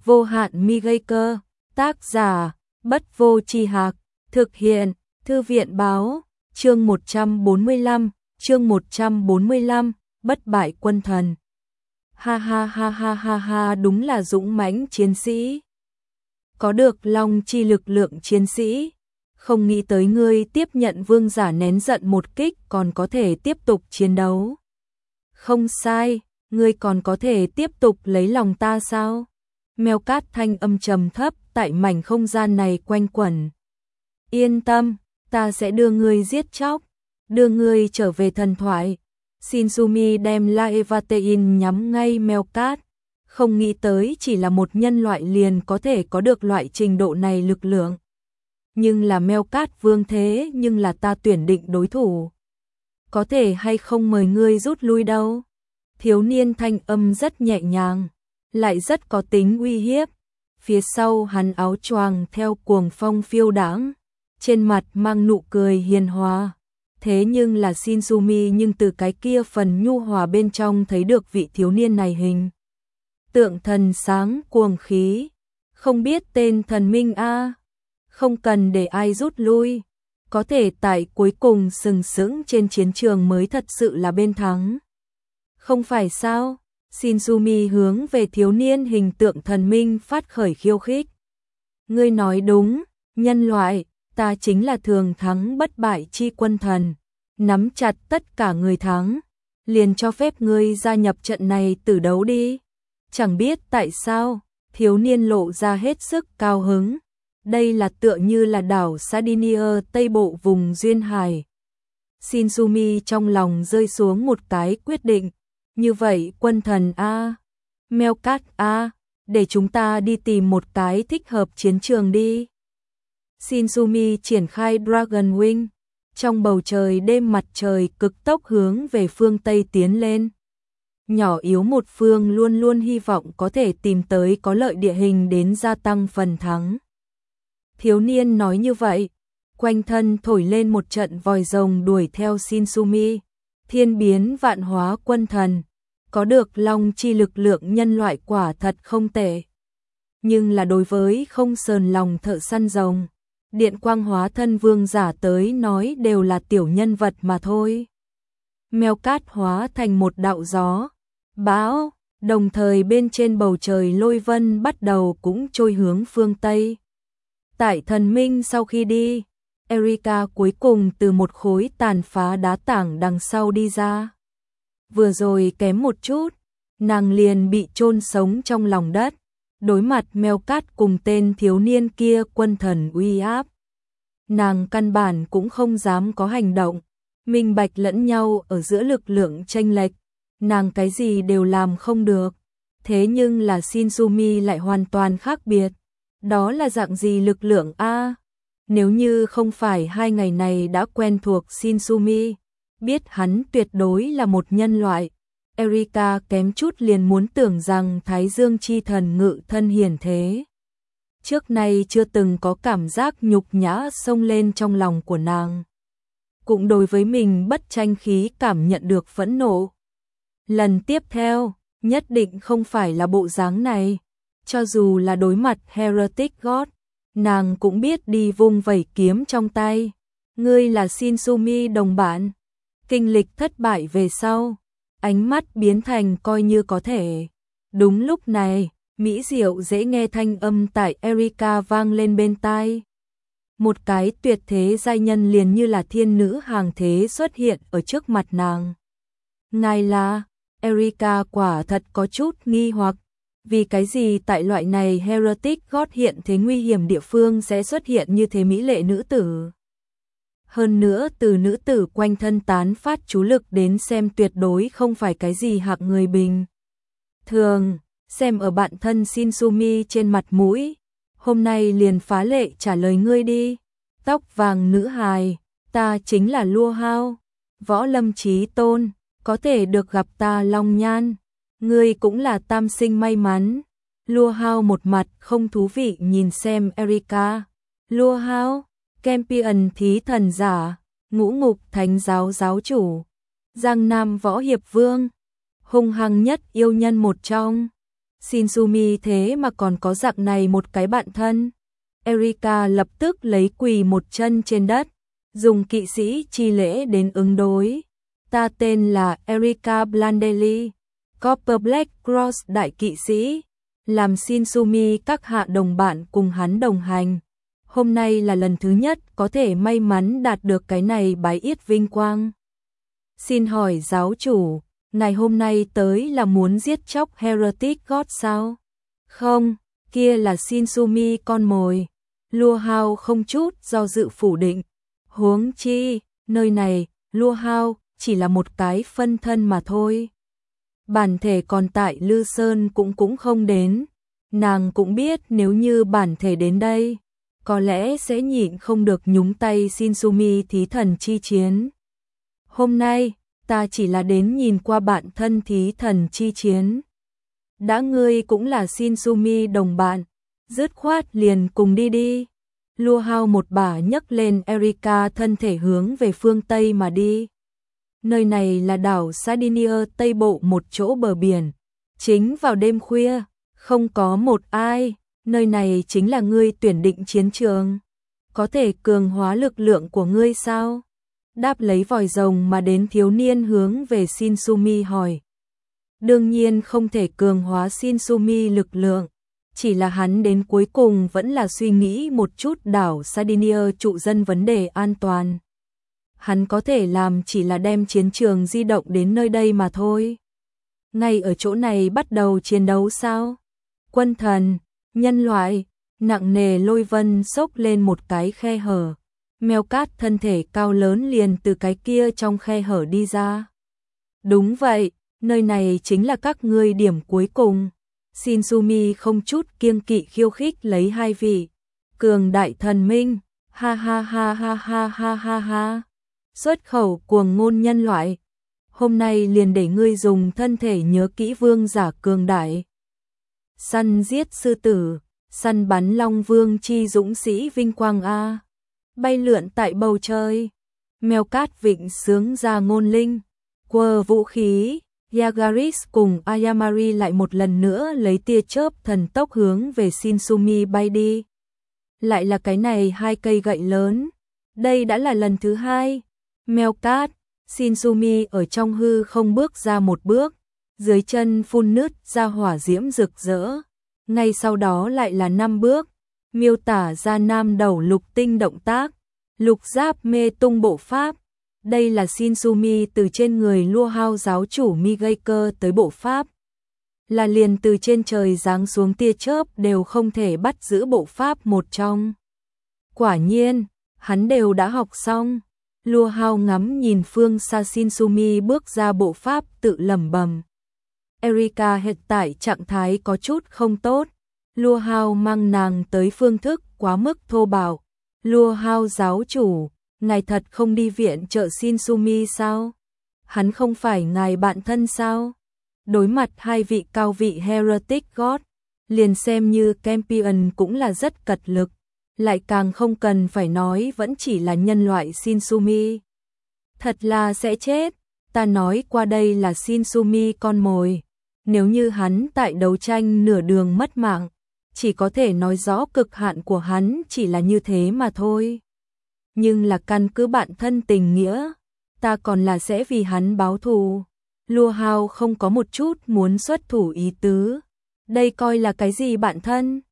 Vô hạn mi gây cơ, tác giả, Bất Vô Tri Hạc, thực hiện, Thư viện báo, chương 145, bất bại quân thần. Ha ha ha ha ha ha, đúng là dũng mãnh chiến sĩ. Có được long chi lực lượng chiến sĩ. Không nghĩ tới ngươi tiếp nhận vương giả nén giận một kích còn có thể tiếp tục chiến đấu. Không sai, ngươi còn có thể tiếp tục lấy lòng ta sao? Mèo cát thanh âm trầm thấp tại mảnh không gian này quanh quẩn. Yên tâm, ta sẽ đưa ngươi giết chóc, đưa ngươi trở về thần thoại. Shinsumi đem Laevatein nhắm ngay mèo cát. Không nghĩ tới chỉ là một nhân loại liền có thể có được loại trình độ này lực lượng. Nhưng là mèo cát vương thế, nhưng là ta tuyển định đối thủ. Có thể hay không mời ngươi rút lui đâu? Thiếu niên thanh âm rất nhẹ nhàng, lại rất có tính uy hiếp. Phía sau hắn áo choàng theo cuồng phong phiêu đãng, trên mặt mang nụ cười hiền hòa. Thế nhưng là Shinsumi nhưng từ cái kia phần nhu hòa bên trong thấy được vị thiếu niên này hình tượng thần sáng cuồng khí, không biết tên thần minh a, không cần để ai rút lui, có thể tại cuối cùng sừng sững trên chiến trường mới thật sự là bên thắng. Không phải sao? Shinsumi hướng về thiếu niên hình tượng thần minh phát khởi khiêu khích. Ngươi nói đúng, nhân loại, ta chính là thường thắng bất bại chi quân thần, nắm chặt tất cả người thắng, liền cho phép ngươi gia nhập trận này tử đấu đi. Chẳng biết tại sao, thiếu niên lộ ra hết sức cao hứng. Đây là tựa như là đảo Sardinia tây bộ vùng duyên hải. Shinsumi trong lòng rơi xuống một cái quyết định. Như vậy quân thần a, mèo cát a, để chúng ta đi tìm một cái thích hợp chiến trường đi. Shinsumi triển khai Dragon Wing, trong bầu trời đêm mặt trời cực tốc hướng về phương Tây tiến lên. Nhỏ yếu một phương luôn luôn hy vọng có thể tìm tới có lợi địa hình đến gia tăng phần thắng. Thiếu niên nói như vậy, quanh thân thổi lên một trận vòi rồng đuổi theo Shinsumi. Thiên biến vạn hóa quân thần, có được long chi lực lượng nhân loại quả thật không tệ. Nhưng là đối với không sờn lòng thợ săn rồng, điện quang hóa thân vương giả tới nói đều là tiểu nhân vật mà thôi. Mèo cát hóa thành một đạo gió, bão, đồng thời bên trên bầu trời lôi vân bắt đầu cũng trôi hướng phương Tây. Tại thần minh sau khi đi, Erika cuối cùng từ một khối tàn phá đá tảng đằng sau đi ra. Vừa rồi kém một chút, nàng liền bị chôn sống trong lòng đất, đối mặt mèo cát cùng tên thiếu niên kia quân thần uy áp. Nàng căn bản cũng không dám có hành động, minh bạch lẫn nhau ở giữa lực lượng chênh lệch, nàng cái gì đều làm không được. Thế nhưng là Shinsumi lại hoàn toàn khác biệt. Đó là dạng gì lực lượng a? Nếu như không phải 2 ngày này đã quen thuộc Shinsumi, biết hắn tuyệt đối là một nhân loại, Erika kém chút liền muốn tưởng rằng Thái Dương chi thần ngự thân hiển thế. Trước nay chưa từng có cảm giác nhục nhã xông lên trong lòng của nàng. Cũng đối với mình bất tranh khí cảm nhận được phẫn nộ. Lần tiếp theo, nhất định không phải là bộ dáng này. Cho dù là đối mặt Heretic God, nàng cũng biết đi vung vẩy kiếm trong tay. Ngươi là Shinsumi đồng bạn. Kinh lịch thất bại về sau, ánh mắt biến thành coi như có thể. Đúng lúc này, mỹ diệu dễ nghe thanh âm tại Erika vang lên bên tai. Một cái tuyệt thế giai nhân liền như là thiên nữ hàng thế xuất hiện ở trước mặt nàng. Ngài là, Erika quả thật có chút nghi hoặc. Vì cái gì tại loại này Heretic God hiện thế nguy hiểm địa phương sẽ xuất hiện như thế mỹ lệ nữ tử? Hơn nữa từ nữ tử quanh thân tán phát chú lực đến xem tuyệt đối không phải cái gì hạng người bình thường, xem ở bạn thân Shinsumi trên mặt mũi, hôm nay liền phá lệ trả lời ngươi đi. Tóc vàng nữ hài, ta chính là Lua Hao, võ lâm chí tôn, có thể được gặp ta long nhan, ngươi cũng là tam sinh may mắn. Lua Hao một mặt không thú vị nhìn xem Erika. Lua Hao, Campion thí thần giả, Ngũ Ngục Thánh giáo giáo chủ, Giang Nam võ hiệp vương, hung hăng nhất yêu nhân một trong. Shinsumi thế mà còn có dạng này một cái bạn thân. Erika lập tức lấy quỳ một chân trên đất, dùng kỵ sĩ chi lễ đến ứng đối. Ta tên là Erika Blandelli, Copper Black Cross đại kỵ sĩ, làm Shinsumi các hạ đồng bạn cùng hắn đồng hành. Hôm nay là lần thứ nhất có thể may mắn đạt được cái này bái yết vinh quang. Xin hỏi giáo chủ, ngày hôm nay tới là muốn giết chóc Heretic God sao? Không, kia là Shinsumi con mồi. Lua Hao không chút do dự phủ định. Huống chi, nơi này, Lua Hao chỉ là một cái phân thân mà thôi. Bản thể còn tại Lư Sơn cũng không đến. Nàng cũng biết nếu như bản thể đến đây, có lẽ sẽ nhịn không được nhúng tay Shinsumi thí thần chi chiến. Hôm nay, ta chỉ là đến nhìn qua bạn thân thí thần chi chiến. Đã ngươi cũng là Shinsumi đồng bạn, dứt khoát liền cùng đi đi. Lua Hao một bà nhấc lên Erika thân thể hướng về phương Tây mà đi. Nơi này là đảo Sardinia Tây Bộ một chỗ bờ biển. Chính vào đêm khuya, không có một ai, nơi này chính là ngươi tuyển định chiến trường. Có thể cường hóa lực lượng của ngươi sao? Đáp lấy vòi rồng mà đến thiếu niên hướng về Shinsumi hỏi. Đương nhiên không thể cường hóa Shinsumi lực lượng, chỉ là hắn đến cuối cùng vẫn là suy nghĩ một chút đảo Sardinia trụ dân vấn đề an toàn. Hắn có thể làm chỉ là đem chiến trường di động đến nơi đây mà thôi. Ngay ở chỗ này bắt đầu chiến đấu sao? Quân thần, nhân loại, nặng nề lôi vân xốc lên một cái khe hở. Mèo cát thân thể cao lớn liền từ cái kia trong khe hở đi ra. Đúng vậy, nơi này chính là các ngươi điểm cuối cùng. Shinsumi không chút kiêng kỵ khiêu khích lấy hai vị cường đại thần minh. Ha ha ha ha ha ha ha ha. Xuất khẩu cuồng ngôn nhân loại. Hôm nay liền để ngươi dùng thân thể nhớ kỹ vương giả cường đại. Săn giết sư tử, săn bắn long vương chi dũng sĩ vinh quang a. Bay lượn tại bầu trời. Mèo cát vịnh sướng ra ngôn linh. Quơ vũ khí. Yagaris cùng Ayamari lại một lần nữa lấy tia chớp thần tốc hướng về Shinsumi bay đi. Lại là cái này hai cây gậy lớn. Đây đã là lần thứ hai. Mèo cát, Shinsumi ở trong hư không bước ra một bước. Dưới chân phun nứt ra hỏa diễm rực rỡ. Ngay sau đó lại là 5 bước. Miêu tả ra nam đầu lục tinh động tác. Lục giáp mê tung bộ pháp. Đây là Shinsumi từ trên người Lua Hao giáo chủ Migaker tới bộ pháp. Là liền từ trên trời giáng xuống tia chớp đều không thể bắt giữ bộ pháp một trong. Quả nhiên, hắn đều đã học xong. Lua Hao ngắm nhìn phương xa Shinsumi bước ra bộ pháp tự lẩm bẩm. Erika hiện tại trạng thái có chút không tốt. Lua Hao mang nàng tới phương thức quá mức thô bạo. Lua Hao giáo chủ, ngài thật không đi viện trợ Shinsumi sao? Hắn không phải ngài bạn thân sao? Đối mặt hai vị cao vị Heretic God, liền xem như Campion cũng là rất cật lực, lại càng không cần phải nói vẫn chỉ là nhân loại Shinsumi. Thật là sẽ chết, ta nói qua đây là Shinsumi con mồi. Nếu như hắn tại đấu tranh nửa đường mất mạng, chỉ có thể nói rõ cực hạn của hắn chỉ là như thế mà thôi. Nhưng là căn cứ bạn thân tình nghĩa, ta còn là sẽ vì hắn báo thù. Lua Hao không có một chút muốn xuất thủ ý tứ. Đây coi là cái gì bạn thân?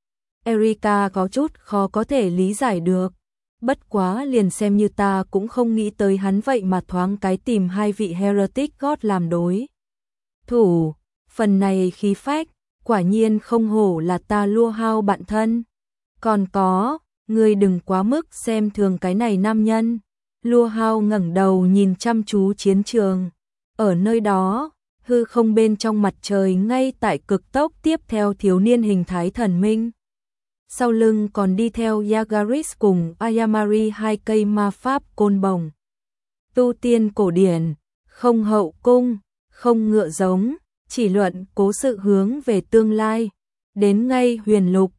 Erika có chút khó có thể lý giải được. Bất quá liền xem như ta cũng không nghĩ tới hắn vậy mà thoáng cái tìm hai vị Heretic God làm đối thủ. Phần này khí phách, quả nhiên không hổ là ta Lua Hao bạn thân. Còn có, ngươi đừng quá mức xem thường cái này nam nhân. Lua Hao ngẩng đầu nhìn chăm chú chiến trường. Ở nơi đó, hư không bên trong mặt trời ngay tại cực tốc tiếp theo thiếu niên hình thái thần minh. Sau lưng còn đi theo Yagaris cùng Ayamari hai cây ma pháp côn bồng. Tu tiên cổ điển, không hậu cung, không ngựa giống, chỉ luận cố sự hướng về tương lai. Đến ngay huyền lục,